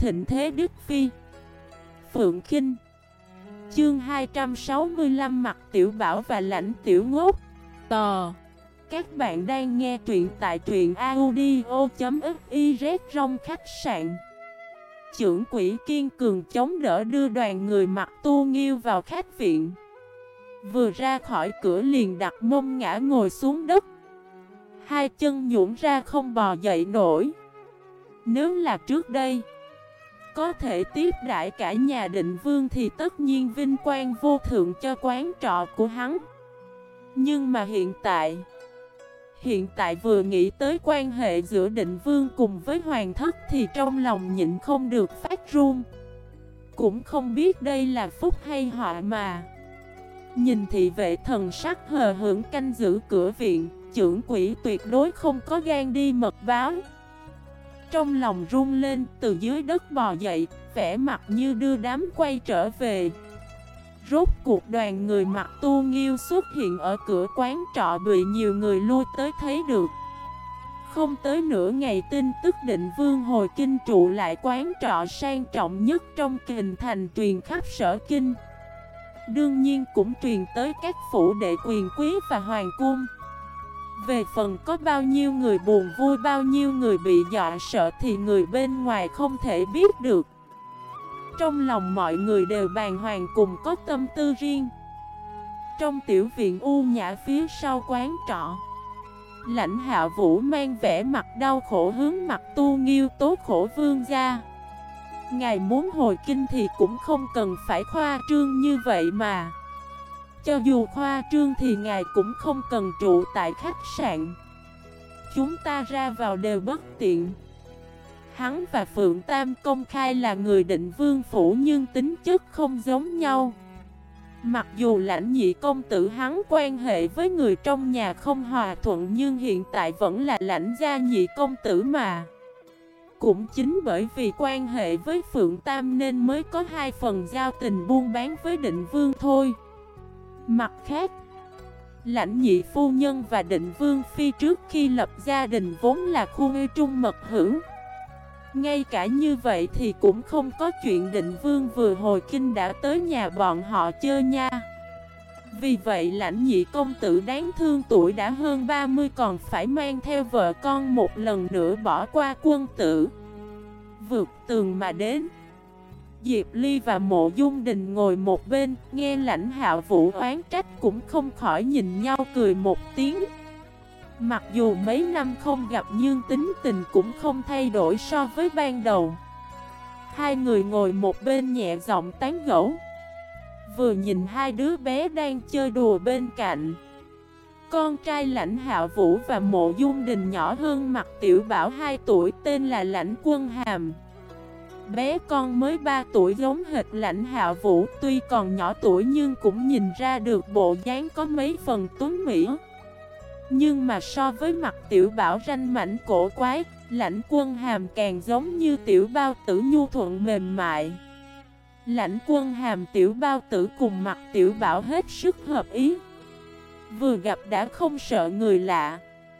thịnh thế Đức Phi. Phượng Khinh. Chương 265 Mặt Tiểu Bảo và Lãnh Tiểu Ngốc. Tò. Các bạn đang nghe truyện tại truyện audio.fiz. Trong khách sạn, trưởng quỹ kiên cường chống đỡ đưa đoàn người Mặc Tu Nghiêu vào khách viện. Vừa ra khỏi cửa liền đặt mông ngã ngồi xuống đất, hai chân nhũn ra không bò dậy nổi. Nếu là trước đây có thể tiếp đãi cả nhà Định Vương thì tất nhiên vinh quang vô thượng cho quán trọ của hắn. Nhưng mà hiện tại vừa nghĩ tới quan hệ giữa Định Vương cùng với Hoàng thất thì trong lòng nhịn không được phát run. Cũng không biết đây là phúc hay họa mà. Nhìn thị vệ thần sắc hờ hững canh giữ cửa viện, trưởng quỹ tuyệt đối không có gan đi mật báo. Trong lòng run lên, từ dưới đất bò dậy, vẻ mặt như đưa đám quay trở về. Rốt cuộc đoàn người Mặc Tu Nghiêu xuất hiện ở cửa quán trọ bị nhiều người lui tới thấy được. Không tới nửa ngày tin tức Định Vương hồi kinh trụ lại quán trọ sang trọng nhất trong kinh thành truyền khắp sở kinh. Đương nhiên cũng truyền tới các phủ đệ quyền quý và hoàng cung. Về phần có bao nhiêu người buồn vui, bao nhiêu người bị dọa sợ thì người bên ngoài không thể biết được. Trong lòng mọi người đều bàng hoàng cùng có tâm tư riêng. Trong tiểu viện u nhã phía sau quán trọ, Lãnh Hạ Vũ mang vẻ mặt đau khổ hướng Mặc Tu Nghiêu tố khổ vương gia. Ngài muốn hồi kinh thì cũng không cần phải khoa trương như vậy mà. Cho dù khoa trương thì ngài cũng không cần trụ tại khách sạn. Chúng ta ra vào đều bất tiện. Hắn và Phượng Tam công khai là người Định Vương phủ nhưng tính chất không giống nhau. Mặc dù Lãnh nhị công tử hắn quan hệ với người trong nhà không hòa thuận nhưng hiện tại vẫn là Lãnh gia nhị công tử mà. Cũng chính bởi vì quan hệ với Phượng Tam nên mới có hai phần giao tình buôn bán với Định Vương thôi. Mặt khác, Lãnh nhị phu nhân và Định Vương phi trước khi lập gia đình vốn là khuê trung mật hữu. Ngay cả như vậy thì cũng không có chuyện Định Vương vừa hồi kinh đã tới nhà bọn họ chơi nha. Vì vậy Lãnh nhị công tử đáng thương tuổi đã hơn 30 còn phải mang theo vợ con một lần nữa bỏ qua quân tử, vượt tường mà đến. Diệp Ly và Mộ Dung Đình ngồi một bên, nghe Lãnh Hạ Vũ oán trách cũng không khỏi nhìn nhau cười một tiếng. Mặc dù mấy năm không gặp nhưng tính tình cũng không thay đổi so với ban đầu. Hai người ngồi một bên nhẹ giọng tán gẫu, vừa nhìn hai đứa bé đang chơi đùa bên cạnh. Con trai Lãnh Hạ Vũ và Mộ Dung Đình nhỏ hơn Mặc Tiểu Bảo 2 tuổi, tên là Lãnh Quân Hàm. Bé con mới 3 tuổi giống hệt Lãnh Hạ Vũ, tuy còn nhỏ tuổi nhưng cũng nhìn ra được bộ dáng có mấy phần tuấn mỹ. Nhưng mà so với Mặc Tiểu Bảo ranh mảnh cổ quái, Lãnh Quân Hàm càng giống như tiểu bao tử nhu thuận mềm mại. Lãnh Quân Hàm tiểu bao tử cùng Mặc Tiểu Bảo hết sức hợp ý. Vừa gặp đã không sợ người lạ.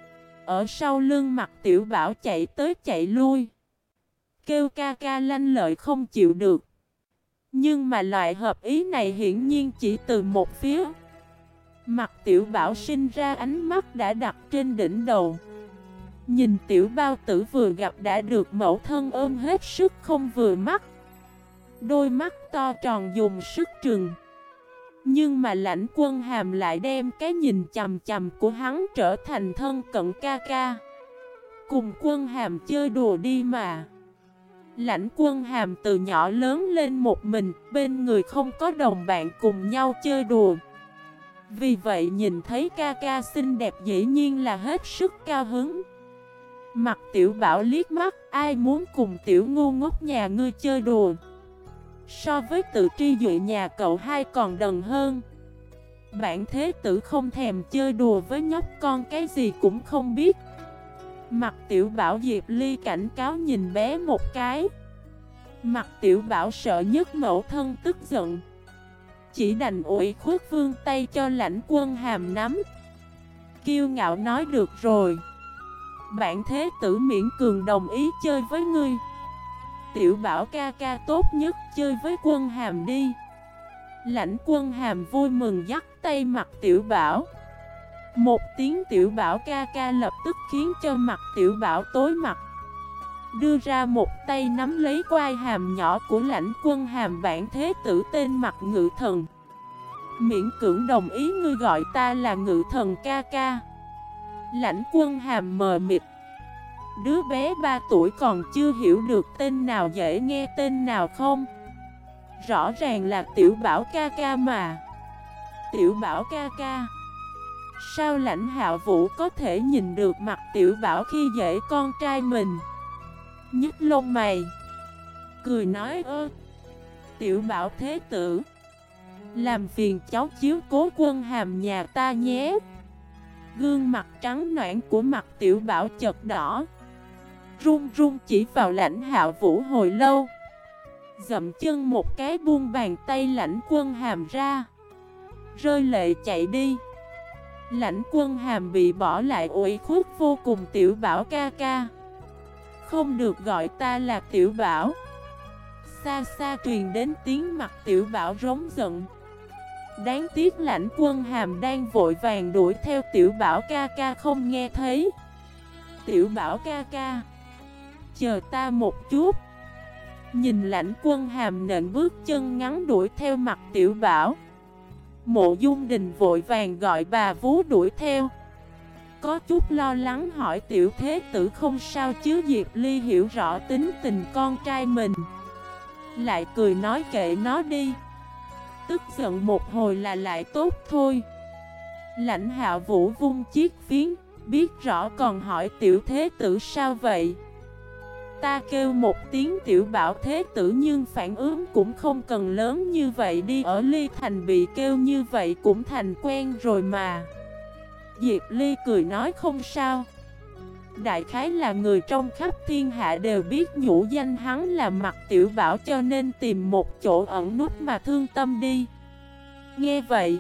Ở sau lưng Mặc Tiểu Bảo chạy tới chạy lui, kêu ca ca lanh lợi không chịu được. Nhưng mà loại hợp ý này hiển nhiên chỉ từ một phía. Mặc Tiểu Bảo sinh ra ánh mắt đã đặt trên đỉnh đầu. Nhìn tiểu bao tử vừa gặp đã được mẫu thân ôm hết sức không vừa mắt. Đôi mắt to tròn dùng sức trừng. Nhưng mà Lãnh Quân Hàm lại đem cái nhìn chằm chằm của hắn trở thành thân cận ca ca. Cùng Quân Hàm chơi đùa đi mà. Lãnh Quân Hàm từ nhỏ lớn lên một mình, bên người không có đồng bạn cùng nhau chơi đùa. Vì vậy nhìn thấy ca ca xinh đẹp dĩ nhiên là hết sức cao hứng. Mặc Tiểu Bảo liếc mắt, ai muốn cùng tiểu ngu ngốc nhà ngươi chơi đùa. So với Tự Tri Duệ nhà cậu hai còn đần hơn. Bản thế tử không thèm chơi đùa với nhóc con, cái gì cũng không biết. Mặc Tiểu Bảo Diệp Ly cảnh cáo nhìn bé một cái. Mặc Tiểu Bảo sợ nhất mẫu thân tức giận, chỉ đành ủy khuất vươn tay cho Lãnh Quân Hàm nắm. Kiêu ngạo nói được rồi, bản thế tử miễn cường đồng ý chơi với ngươi. Tiểu Bảo ca ca tốt nhất chơi với Quân Hàm đi. Lãnh Quân Hàm vui mừng dắt tay mặt Tiểu Bảo. Một tiếng Tiểu Bảo ca ca lập tức khiến cho mặt Tiểu Bảo tối mặt. Đưa ra một tay nắm lấy quai hàm nhỏ của Lãnh Quân Hàm, bản thế tử tên Mặt Ngự Thần. Miễn cưỡng đồng ý ngươi gọi ta là Ngự Thần ca ca. Lãnh Quân Hàm mờ mịt. Đứa bé 3 tuổi còn chưa hiểu được tên nào dễ nghe tên nào không. Rõ ràng là Tiểu Bảo ca ca mà. Tiểu Bảo ca ca. Sao Lãnh Hạo Vũ có thể nhìn được mặt Tiểu Bảo khi dễ con trai mình? Nhức lông mày, cười nói Tiểu Bảo thế tử, làm phiền cháu chiếu cố Quân Hàm nhà ta nhé. Gương mặt trắng nõn của mặt Tiểu Bảo chợt đỏ, run run chỉ vào Lãnh Hạo Vũ hồi lâu. Dậm chân một cái buông bàn tay Lãnh Quân Hàm ra, rơi lệ chạy đi. Lãnh Quân Hàm bị bỏ lại ủy khuất vô cùng. Tiểu Bảo ca ca, không được gọi ta là Tiểu Bảo. Xa xa truyền đến tiếng mặt Tiểu Bảo rống giận. Đáng tiếc Lãnh Quân Hàm đang vội vàng đuổi theo Tiểu Bảo ca ca không nghe thấy. Tiểu Bảo ca ca, chờ ta một chút. Nhìn Lãnh Quân Hàm nện bước chân ngắn đuổi theo mặt Tiểu Bảo, Mộ Dung Đình vội vàng gọi bà vú đuổi theo. Có chút lo lắng hỏi Tiểu thế tử không sao chứ? Diệp Ly hiểu rõ tính tình con trai mình, lại cười nói kệ nó đi, tức giận một hồi là lại tốt thôi. Lãnh Hạo Vũ vung chiếc phiến, biết rõ còn hỏi Tiểu thế tử sao vậy? Ta kêu một tiếng Tiểu Bảo thế tử nhưng phản ứng cũng không cần lớn như vậy đi. Ở Ly Thành bị kêu như vậy cũng thành quen rồi mà. Diệp Ly cười nói không sao. Đại khái là người trong khắp thiên hạ đều biết nhũ danh hắn là Mặt Tiểu Bảo, cho nên tìm một chỗ ẩn nút mà thương tâm đi. Nghe vậy,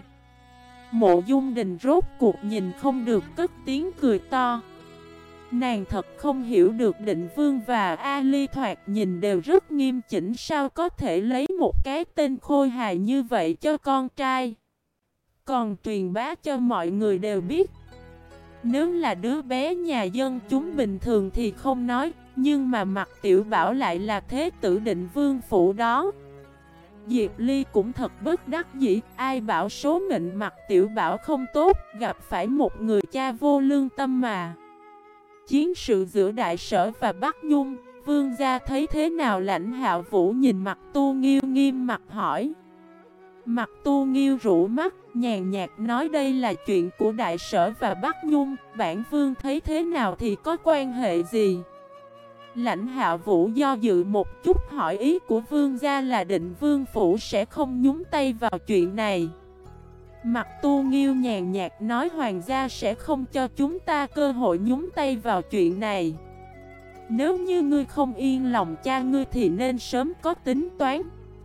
Mộ Dung Đình rốt cuộc nhìn không được cất tiếng cười to. Nàng thật không hiểu được Định Vương và A Ly thoạt nhìn đều rất nghiêm chỉnh, sao có thể lấy một cái tên khôi hài như vậy cho con trai, còn truyền bá cho mọi người đều biết. Nếu là đứa bé nhà dân chúng bình thường thì không nói, nhưng mà Mặt Tiểu Bảo lại là thế tử Định Vương phủ đó. Diệp Ly cũng thật bất đắc dĩ, ai bảo số mệnh Mặt Tiểu Bảo không tốt, gặp phải một người cha vô lương tâm mà. Chiến sự giữa Đại Sở và Bắc Nhung, vương gia thấy thế nào? Lãnh Hạo Vũ nhìn Mặt Tu Nghiêu nghiêm mặt hỏi. Mặt Tu Nghiêu rũ mắt, nhàn nhạt nói đây là chuyện của Đại Sở và Bắc Nhung, bản vương thấy thế nào thì có quan hệ gì? Lãnh Hạo Vũ do dự một chút hỏi ý của vương gia là Định Vương phủ sẽ không nhúng tay vào chuyện này. Mặt Tu Nghiêu nhàn nhạt nói hoàng gia sẽ không cho chúng ta cơ hội nhúng tay vào chuyện này. Nếu như ngươi không yên lòng cha ngươi thì nên sớm có tính toán.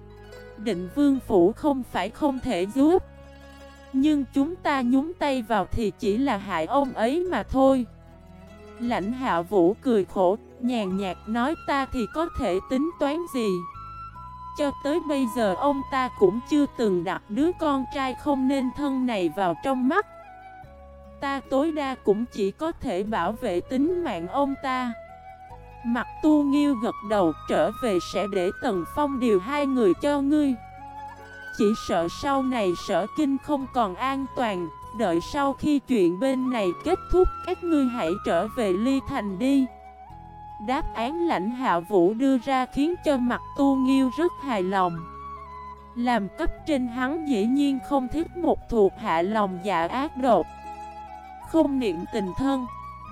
Định Vương phủ không phải không thể giúp, nhưng chúng ta nhúng tay vào thì chỉ là hại ông ấy mà thôi. Lãnh Hạo Vũ cười khổ, nhàn nhạt nói ta thì có thể tính toán gì? Cho tới bây giờ ông ta cũng chưa từng đặt đứa con trai không nên thân này vào trong mắt. Ta tối đa cũng chỉ có thể bảo vệ tính mạng ông ta. Mặt Tu Nghiêu gật đầu, trở về sẽ để Tần Phong điều hai người cho ngươi. Chỉ sợ sau này Sở Kinh không còn an toàn, đợi sau khi chuyện bên này kết thúc các ngươi hãy trở về Ly Thành đi. Đáp án Lãnh Hạo Vũ đưa ra khiến cho Mặt Tu Nghiêu rất hài lòng. Làm cấp trên hắn dĩ nhiên không thích một thuộc hạ lòng dạ ác độc, không niệm tình thân.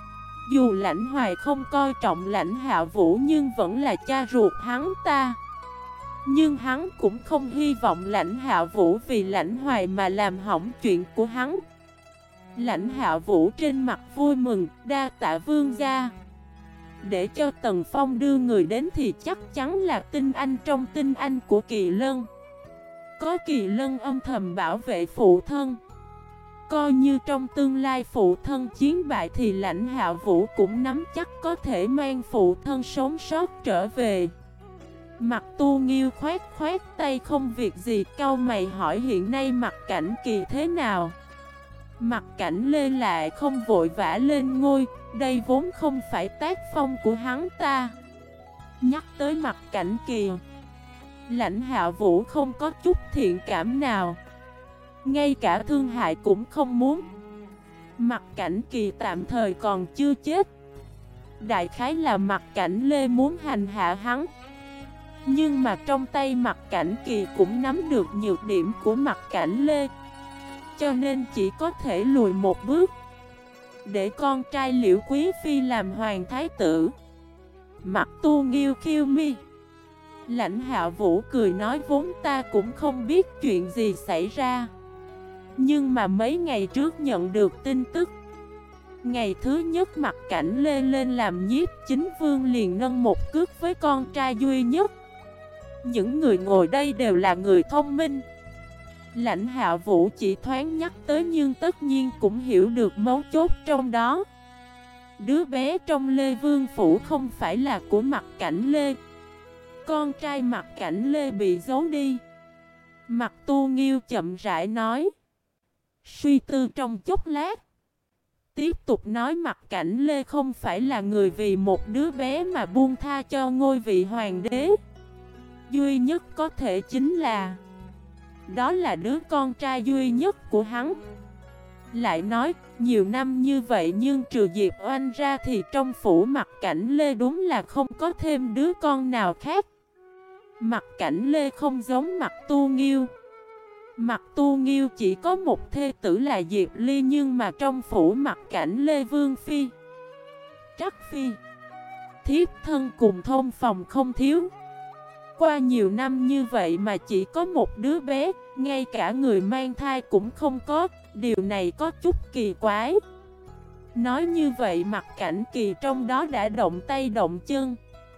Dù Lãnh Hoài không coi trọng Lãnh Hạo Vũ nhưng vẫn là cha ruột hắn ta. Nhưng hắn cũng không hy vọng Lãnh Hạo Vũ vì Lãnh Hoài mà làm hỏng chuyện của hắn. Lãnh Hạo Vũ trên mặt vui mừng, đa tạ vương gia. Để cho Tần Phong đưa người đến thì chắc chắn là tinh anh trong tinh anh của Kỳ Lân. Có Kỳ Lân âm thầm bảo vệ phụ thân, coi như trong tương lai phụ thân chiến bại thì Lãnh Hạo Vũ cũng nắm chắc có thể mang phụ thân sống sót trở về. Mặt Tu Nghiêu khoát khoát tay không việc gì, cau mày hỏi hiện nay Mặt Cảnh Kỳ thế nào. Mặt Cảnh Lê lại không vội vã lên ngôi, đây vốn không phải tác phong của hắn ta. Nhắc tới Mặt Cảnh Kỳ, Lãnh Hạ Vũ không có chút thiện cảm nào, ngay cả thương hại cũng không muốn. Mặt Cảnh Kỳ tạm thời còn chưa chết, đại khái là Mặt Cảnh Lê muốn hành hạ hắn. Nhưng mà trong tay Mặt Cảnh Kỳ cũng nắm được nhược điểm của Mặt Cảnh Lê, cho nên chỉ có thể lùi một bước, để con trai Liễu Quý Phi làm hoàng thái tử. Mặt Tu Nghiêu khiêu mi. Lãnh Hạ Vũ cười nói vốn ta cũng không biết chuyện gì xảy ra, nhưng mà mấy ngày trước nhận được tin tức, ngày thứ nhất Mặt Cảnh Lê lên làm nhiếp chính vương liền nâng một cước với con trai duy nhất. Những người ngồi đây đều là người thông minh. Lãnh Hạ Vũ chỉ thoáng nhắc tới nhưng tất nhiên cũng hiểu được mấu chốt trong đó. Đứa bé trong Lê Vương Phủ không phải là của Mặt Cảnh Lê. Con trai Mặt Cảnh Lê bị giấu đi. Mặt Tu Nghiêu chậm rãi nói. Suy tư trong chốc lát, tiếp tục nói Mặt Cảnh Lê không phải là người vì một đứa bé mà buông tha cho ngôi vị hoàng đế. Duy nhất có thể chính là đó là đứa con trai duy nhất của hắn. Lại nói, nhiều năm như vậy nhưng trừ Diệp Oanh ra thì trong phủ Mặt Cảnh Lê đúng là không có thêm đứa con nào khác. Mặt Cảnh Lê không giống Mặt Tu Nghiêu. Mặt Tu Nghiêu chỉ có một thê tử là Diệp Ly, nhưng mà trong phủ Mặt Cảnh Lê Vương Phi, Trắc Phi, thiếp thân cùng thông phòng không thiếu. Qua nhiều năm như vậy mà chỉ có một đứa bé, ngay cả người mang thai cũng không có, điều này có chút kỳ quái. Nói như vậy Mặt Cảnh Kỳ trong đó đã động tay động chân.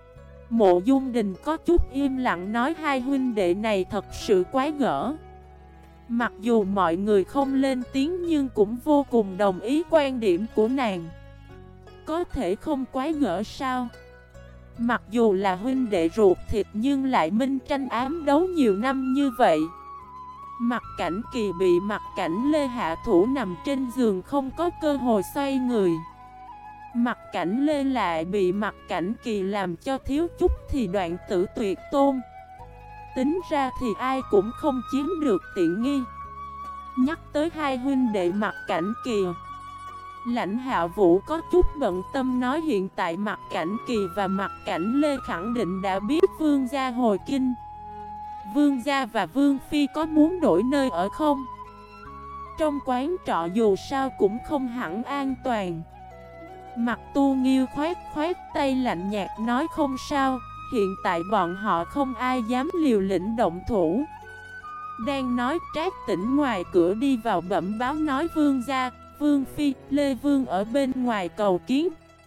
Mộ Dung Đình có chút im lặng nói hai huynh đệ này thật sự quái gở. Mặc dù mọi người không lên tiếng nhưng cũng vô cùng đồng ý quan điểm của nàng. Có thể không quái gở sao? Mặc dù là huynh đệ ruột thịt nhưng lại minh tranh ám đấu nhiều năm như vậy. Mặt Cảnh Kỳ bị Mặt Cảnh Lê hạ thủ nằm trên giường không có cơ hội xoay người. Mặt Cảnh Lê lại bị Mặt Cảnh Kỳ làm cho thiếu chút thì đoạn tử tuyệt tôn. Tính ra thì ai cũng không chiếm được tiện nghi. Nhắc tới hai huynh đệ Mặt Cảnh Kỳ, Lãnh Hạ Vũ có chút bận tâm nói hiện tại Mặt Cảnh Kỳ và Mặt Cảnh Lê khẳng định đã biết vương gia hồi kinh. Vương gia và Vương Phi có muốn đổi nơi ở không? Trong quán trọ dù sao cũng không hẳn an toàn. Mặt Tu Nghiêu khoát khoát tay lạnh nhạt nói không sao, hiện tại bọn họ không ai dám liều lĩnh động thủ. Đang nói Trác Tĩnh ngoài cửa đi vào bẩm báo nói vương gia, Vương Phi, Lê Vương ở bên ngoài cầu kiến.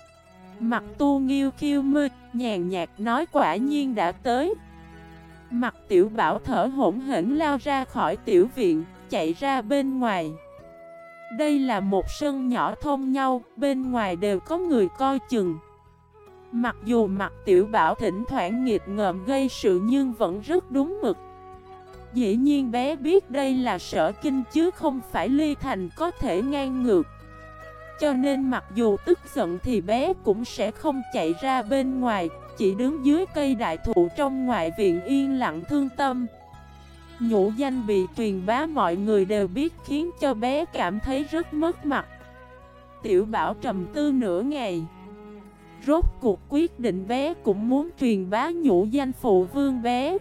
Mặt Tu Nghiêu khiêu mê, nhàn nhạt nói quả nhiên đã tới. Mặt Tiểu Bảo thở hổn hển lao ra khỏi tiểu viện, chạy ra bên ngoài. Đây là một sân nhỏ thông nhau, bên ngoài đều có người coi chừng. Mặc dù Mặt Tiểu Bảo thỉnh thoảng nghịch ngợm gây sự nhưng vẫn rất đúng mực. Dĩ nhiên bé biết đây là Sở Kinh chứ không phải Ly Thành có thể ngang ngược. Cho nên mặc dù tức giận thì bé cũng sẽ không chạy ra bên ngoài, chỉ đứng dưới cây đại thụ trong ngoại viện yên lặng thương tâm. Nhũ danh bị truyền bá mọi người đều biết khiến cho bé cảm thấy rất mất mặt. Tiểu Bảo trầm tư nửa ngày, rốt cuộc quyết định bé cũng muốn truyền bá nhũ danh phụ vương bé.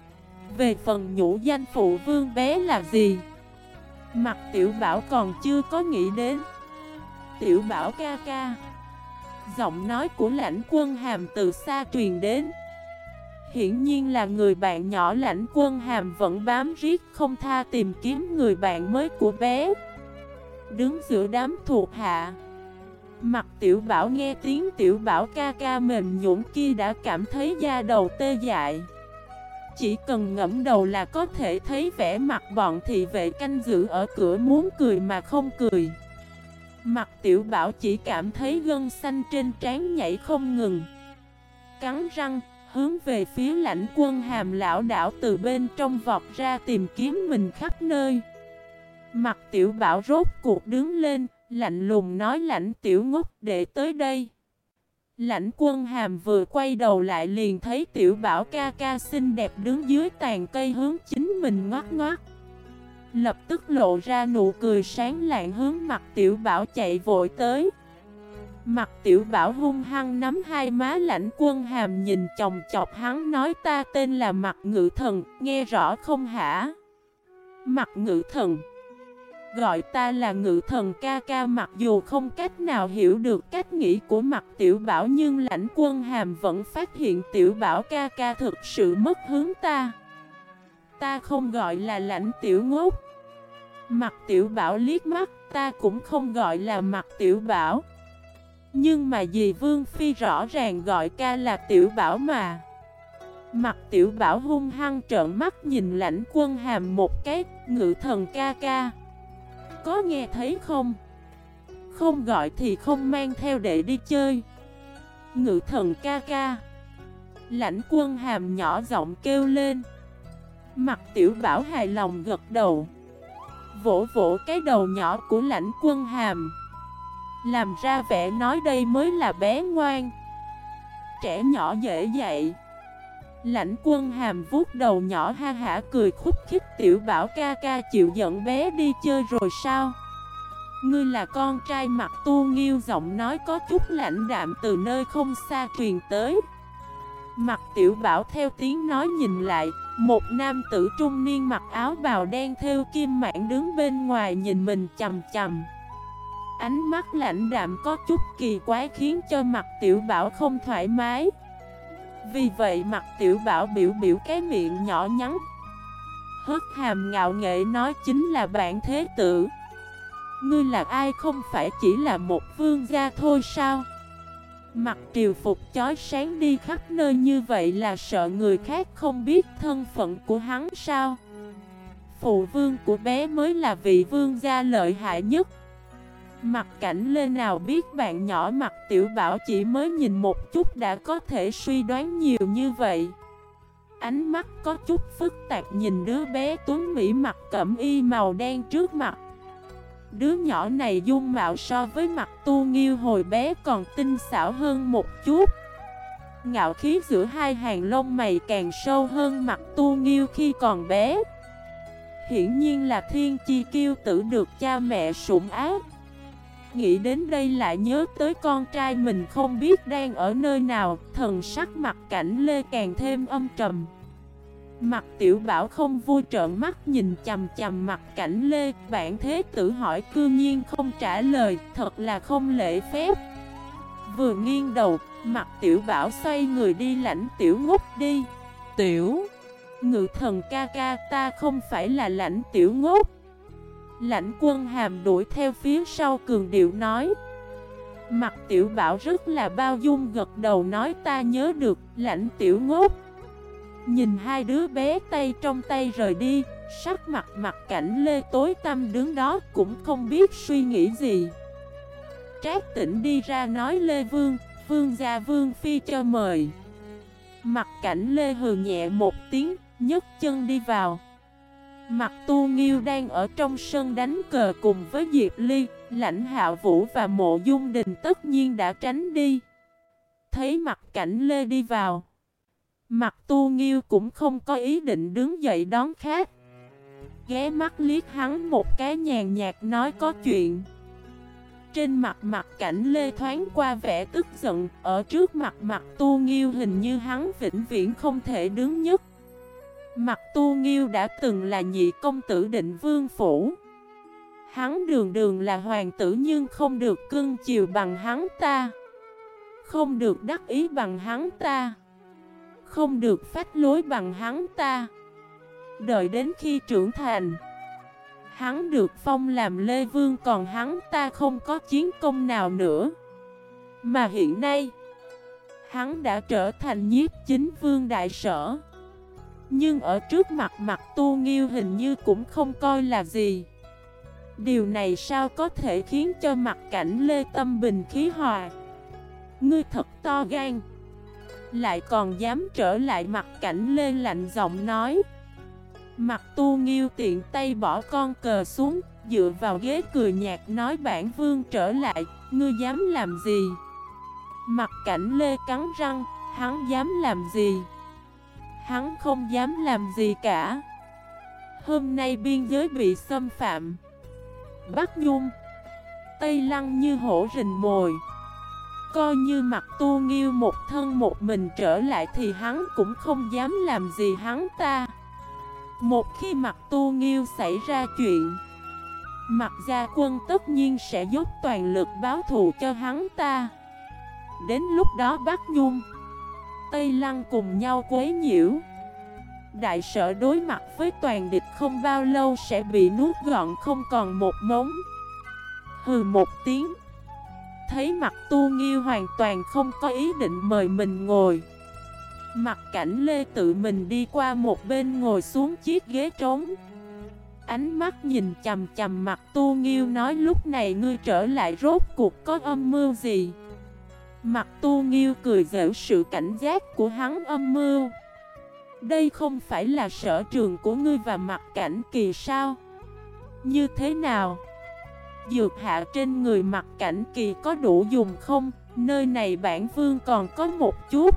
Về phần nhũ danh phụ vương bé là gì, Mặt Tiểu Bảo còn chưa có nghĩ đến. Tiểu Bảo ca ca. Giọng nói của Lãnh Quân Hàm từ xa truyền đến. Hiển nhiên là người bạn nhỏ Lãnh Quân Hàm vẫn bám riết không tha tìm kiếm người bạn mới của bé. Đứng giữa đám thuộc hạ, Mặt Tiểu Bảo nghe tiếng Tiểu Bảo ca ca mềm nhũn kia đã cảm thấy da đầu tê dại. Chỉ cần ngẫm đầu là có thể thấy vẻ mặt bọn thị vệ canh giữ ở cửa muốn cười mà không cười. Mặt Tiểu Bảo chỉ cảm thấy gân xanh trên trán nhảy không ngừng. Cắn răng, hướng về phía Lãnh Quân Hàm lão đảo từ bên trong vọt ra tìm kiếm mình khắp nơi. Mặt Tiểu Bảo rốt cuộc đứng lên, lạnh lùng nói Lãnh tiểu ngốc đệ tới đây. Lãnh Quân Hàm vừa quay đầu lại liền thấy Tiểu Bảo ca ca xinh đẹp đứng dưới tàn cây hướng chính mình ngoắc ngoắc. Lập tức lộ ra nụ cười sáng lạng hướng mặt Tiểu Bảo chạy vội tới. Mặt Tiểu Bảo hung hăng nắm hai má Lãnh Quân Hàm nhìn chòng chọc hắn nói ta tên là Mặt Ngự Thần, nghe rõ không hả? Mặt Ngự Thần. Gọi ta là Ngự Thần ca ca. Mặc dù không cách nào hiểu được cách nghĩ của Mặt Tiểu Bảo nhưng Lãnh Quân Hàm vẫn phát hiện Tiểu Bảo ca ca thực sự mất hướng ta. Ta không gọi là Lãnh tiểu ngốc. Mặt Tiểu Bảo liếc mắt, ta cũng không gọi là Mặt Tiểu Bảo. Nhưng mà dì Vương Phi rõ ràng gọi ca là Tiểu Bảo mà. Mặt Tiểu Bảo hung hăng trợn mắt nhìn Lãnh Quân Hàm một cái, Ngự Thần ca ca. Có nghe thấy không? Không gọi thì không mang theo để đi chơi. Ngự Thần ca ca. Lãnh Quân Hàm nhỏ giọng kêu lên. Mặt Tiểu Bảo hài lòng gật đầu, vỗ vỗ cái đầu nhỏ của Lãnh Quân Hàm, làm ra vẻ nói đây mới là bé ngoan, trẻ nhỏ dễ dạy. Lãnh Quân Hàm vuốt đầu nhỏ ha hả cười khúc khích. Tiểu Bảo ca ca chịu giận bé đi chơi rồi sao? Ngươi là con trai Mặt Tu Nghiêu. Giọng nói có chút lãnh đạm từ nơi không xa truyền tới. Mặt Tiểu Bảo theo tiếng nói nhìn lại, một nam tử trung niên mặc áo bào đen thêu kim mãn đứng bên ngoài nhìn mình chằm chằm. Ánh mắt lãnh đạm có chút kỳ quái khiến cho Mặt Tiểu Bảo không thoải mái. Vì vậy Mặt Tiểu Bảo biểu biểu cái miệng nhỏ nhắn, hất hàm ngạo nghễ nói chính là bản thế tử. Ngươi là ai, không phải chỉ là một vương gia thôi sao? Mặc triều phục chói sáng đi khắp nơi như vậy là sợ người khác không biết thân phận của hắn sao? Phụ vương của bé mới là vị vương gia lợi hại nhất. Mặt Cảnh Lê nào biết bạn nhỏ Mặt Tiểu Bảo chỉ mới nhìn một chút đã có thể suy đoán nhiều như vậy. Ánh mắt có chút phức tạp nhìn đứa bé tuấn mỹ mặc cẩm y màu đen trước mặt. Đứa nhỏ này dung mạo so với Mặt Tu Nghiêu hồi bé còn tinh xảo hơn một chút. Ngạo khí giữa hai hàng lông mày càng sâu hơn Mặt Tu Nghiêu khi còn bé. Hiển nhiên là thiên chi kiêu tử được cha mẹ sủng ái. Nghĩ đến đây lại nhớ tới con trai mình không biết đang ở nơi nào, thần sắc Mặt Cảnh Lê càng thêm âm trầm. Mặt Tiểu Bảo không vui trợn mắt nhìn chằm chằm Mặt Cảnh Lê. Bản thế tử hỏi cư nhiên không trả lời, thật là không lễ phép. Vừa nghiêng đầu, Mặt Tiểu Bảo xoay người đi. Lãnh tiểu ngốc đi. Tiểu Ngự Thần ca ca, ta không phải là Lãnh tiểu ngốc. Lãnh Quân Hàm đuổi theo phía sau cường điệu nói. Mặt Tiểu Bảo rất là bao dung gật đầu nói ta nhớ được, Lãnh tiểu ngốc. Nhìn hai đứa bé tay trong tay rời đi, sắc mặt Mặt Cảnh Lê tối tăm đứng đó cũng không biết suy nghĩ gì. Trác Tĩnh đi ra nói Lê Vương, vương gia Vương Phi cho mời. Mặt Cảnh Lê hừ nhẹ một tiếng, nhấc chân đi vào. Mặt Tu Nghiêu đang ở trong sân đánh cờ cùng với Diệp Ly, Lãnh Hạo Vũ và Mộ Dung Đình tất nhiên đã tránh đi. Thấy Mặt Cảnh Lê đi vào, Mặt Tu Nghiêu cũng không có ý định đứng dậy đón khách. Ghé mắt liếc hắn một cái nhàn nhạt nói có chuyện. Trên mặt Mặt Cảnh Lê thoáng qua vẻ tức giận. Ở trước mặt Mặt Tu Nghiêu hình như hắn vĩnh viễn không thể đứng nhất. Mặt Tu Nghiêu đã từng là nhị công tử Định Vương phủ. Hắn đường đường là hoàng tử nhưng không được cưng chiều bằng hắn ta, không được đắc ý bằng hắn ta, không được phách lối bằng hắn ta. Đợi đến khi trưởng thành, hắn được phong làm Lê Vương, còn hắn ta không có chiến công nào nữa. Mà hiện nay, hắn đã trở thành nhiếp chính vương đại sở. Nhưng ở trước mặt Mặt Tu Nghiêu hình như cũng không coi là gì. Điều này sao có thể khiến cho Mặt Cảnh Lê tâm bình khí hòa. Ngươi thật to gan. lại còn dám trở lại. Mặt Cảnh Lê lạnh giọng nói. Mặt Tu Nghiêu tiện tay bỏ con cờ xuống, dựa vào ghế cười nhạt nói bản vương trở lại, ngươi dám làm gì? Mặt Cảnh Lê cắn răng, hắn dám làm gì? Hắn không dám làm gì cả. Hôm nay biên giới bị xâm phạm, Bắc Nhung, Tây Lăng như hổ rình mồi. Coi như Mặt Tu Nghiêu một thân một mình trở lại thì hắn cũng không dám làm gì hắn ta. Một khi Mặt Tu Nghiêu xảy ra chuyện, Mặt gia quân tất nhiên sẽ dốc toàn lực báo thù cho hắn ta. Đến lúc đó Bắc Nhung, Tây Lăng cùng nhau quấy nhiễu, đại sở đối mặt với toàn địch không bao lâu sẽ bị nuốt gọn không còn một mống. Hừ một tiếng. Thấy Mặt Tu Nghiêu hoàn toàn không có ý định mời mình ngồi, Mặt Cảnh Lê tự mình đi qua một bên ngồi xuống chiếc ghế trống. Ánh mắt nhìn chằm chằm Mặt Tu Nghiêu nói lúc này ngươi trở lại rốt cuộc có âm mưu gì? Mặt Tu Nghiêu cười giễu sự cảnh giác của hắn âm mưu. Đây không phải là sở trường của ngươi và Mặt Cảnh Kỳ sao? Như thế nào? Dược hạ trên người Mặt Cảnh Kỳ có đủ dùng không? Nơi này bản vương còn có một chút.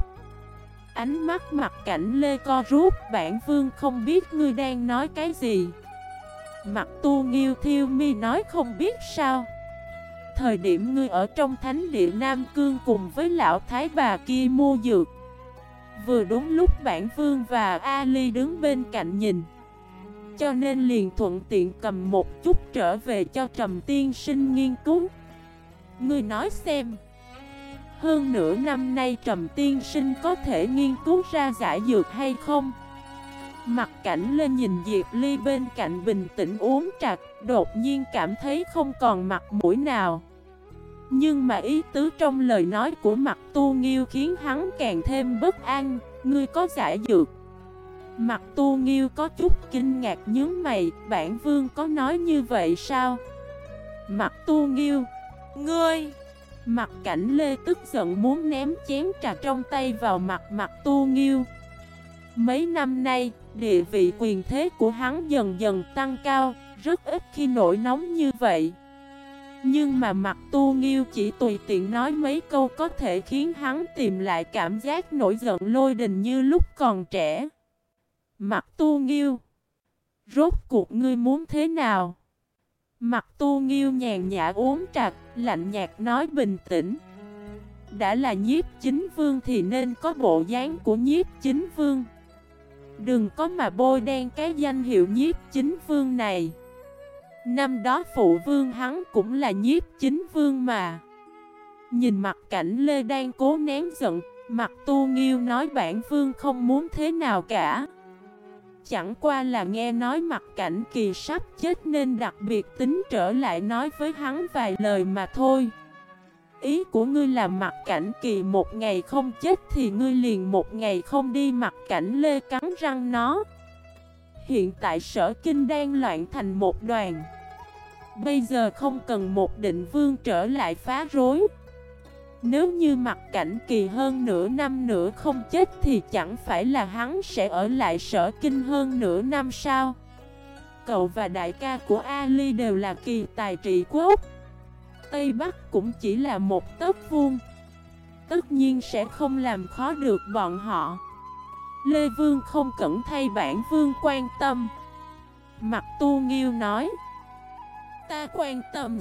Ánh mắt Mặt Cảnh Lê co rút, bản vương không biết ngươi đang nói cái gì. Mặt Tu Nghiêu thiêu mi nói không biết sao. Thời điểm ngươi ở trong thánh địa Nam Cương cùng với lão thái bà kia mua dược, vừa đúng lúc bản vương và Ali đứng bên cạnh nhìn, cho nên liền thuận tiện cầm một chút trở về cho Trầm tiên sinh nghiên cứu. Ngươi nói xem, hơn nửa năm nay Trầm tiên sinh có thể nghiên cứu ra giải dược hay không? Mặt Cảnh lên nhìn Diệp Ly bên cạnh bình tĩnh uống trà, đột nhiên cảm thấy không còn mặt mũi nào. Nhưng mà ý tứ trong lời nói của Mặt Tu Nghiêu khiến hắn càng thêm bất an. Ngươi có giải dược? Mặt Tu Nghiêu có chút kinh ngạc nhướng mày, bản vương có nói như vậy sao? Mặt Tu Nghiêu, ngươi! Mặt Cảnh Lê tức giận muốn ném chén trà trong tay vào mặt Mặt Tu Nghiêu. Mấy năm nay, địa vị quyền thế của hắn dần dần tăng cao, rất ít khi nổi nóng như vậy. Nhưng mà Mặt Tu Nghiêu chỉ tùy tiện nói mấy câu có thể khiến hắn tìm lại cảm giác nổi giận lôi đình như lúc còn trẻ. Mặt Tu Nghiêu, rốt cuộc ngươi muốn thế nào? Mặt Tu Nghiêu nhàn nhã uống trà, lạnh nhạt nói bình tĩnh. Đã là nhiếp chính vương thì nên có bộ dáng của nhiếp chính vương. Đừng có mà bôi đen cái danh hiệu nhiếp chính vương này. Năm đó phụ vương hắn cũng là nhiếp chính vương mà. Nhìn Mặt Cảnh Lê đang cố nén giận, Mặt Tu Nghiêu nói bản vương không muốn thế nào cả. Chẳng qua là nghe nói Mặt Cảnh Kỳ sắp chết nên đặc biệt tính trở lại nói với hắn vài lời mà thôi. Ý của ngươi là Mặt Cảnh Kỳ một ngày không chết thì ngươi liền một ngày không đi. Mặt Cảnh Lê cắn răng nó. Hiện tại Sở Kinh đang loạn thành một đoàn. Bây giờ không cần một định vương trở lại phá rối. Nếu như Mặt Cảnh Kỳ hơn nửa năm nữa không chết thì chẳng phải là hắn sẽ ở lại Sở Kinh hơn nửa năm sao? Cậu và đại ca của Ali đều là kỳ tài trị quốc. Tây Bắc cũng chỉ là một tấc vuông, tất nhiên sẽ không làm khó được bọn họ. Lê Vương không cẩn thay bản vương quan tâm. Mặt Tu Nghiêu nói. Ta quan tâm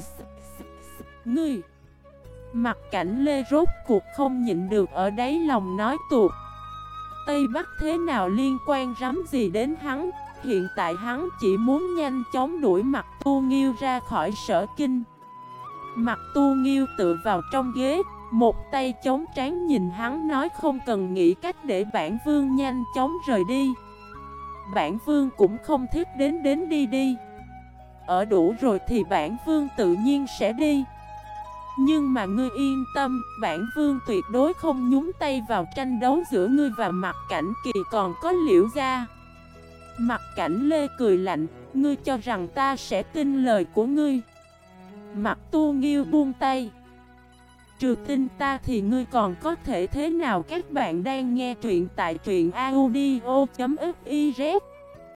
ngươi. Mặt Cảnh Lê rốt cuộc không nhịn được ở đáy lòng nói tuột. Tây Bắc thế nào liên quan rắm gì đến hắn? Hiện tại hắn chỉ muốn nhanh chóng đuổi Mặt Tu Nghiêu ra khỏi Sở Kinh. Mặt Tu Nghiêu tựa vào trong ghế, một tay chống trán nhìn hắn nói không cần nghĩ cách để bản vương nhanh chóng rời đi. Bản vương cũng không thích đến đi đi. Ở đủ rồi thì bản vương tự nhiên sẽ đi. Nhưng mà ngươi yên tâm, bản vương tuyệt đối không nhúng tay vào tranh đấu giữa ngươi và Mặt Cảnh Kỳ còn có Liễu gia. Mặt Cảnh Lê cười lạnh, ngươi cho rằng ta sẽ tin lời của ngươi? Mặt Tu Nghiêu buông tay. Trừ tin ta thì ngươi còn có thể thế nào? Các bạn đang nghe truyện tại truyện audio.fif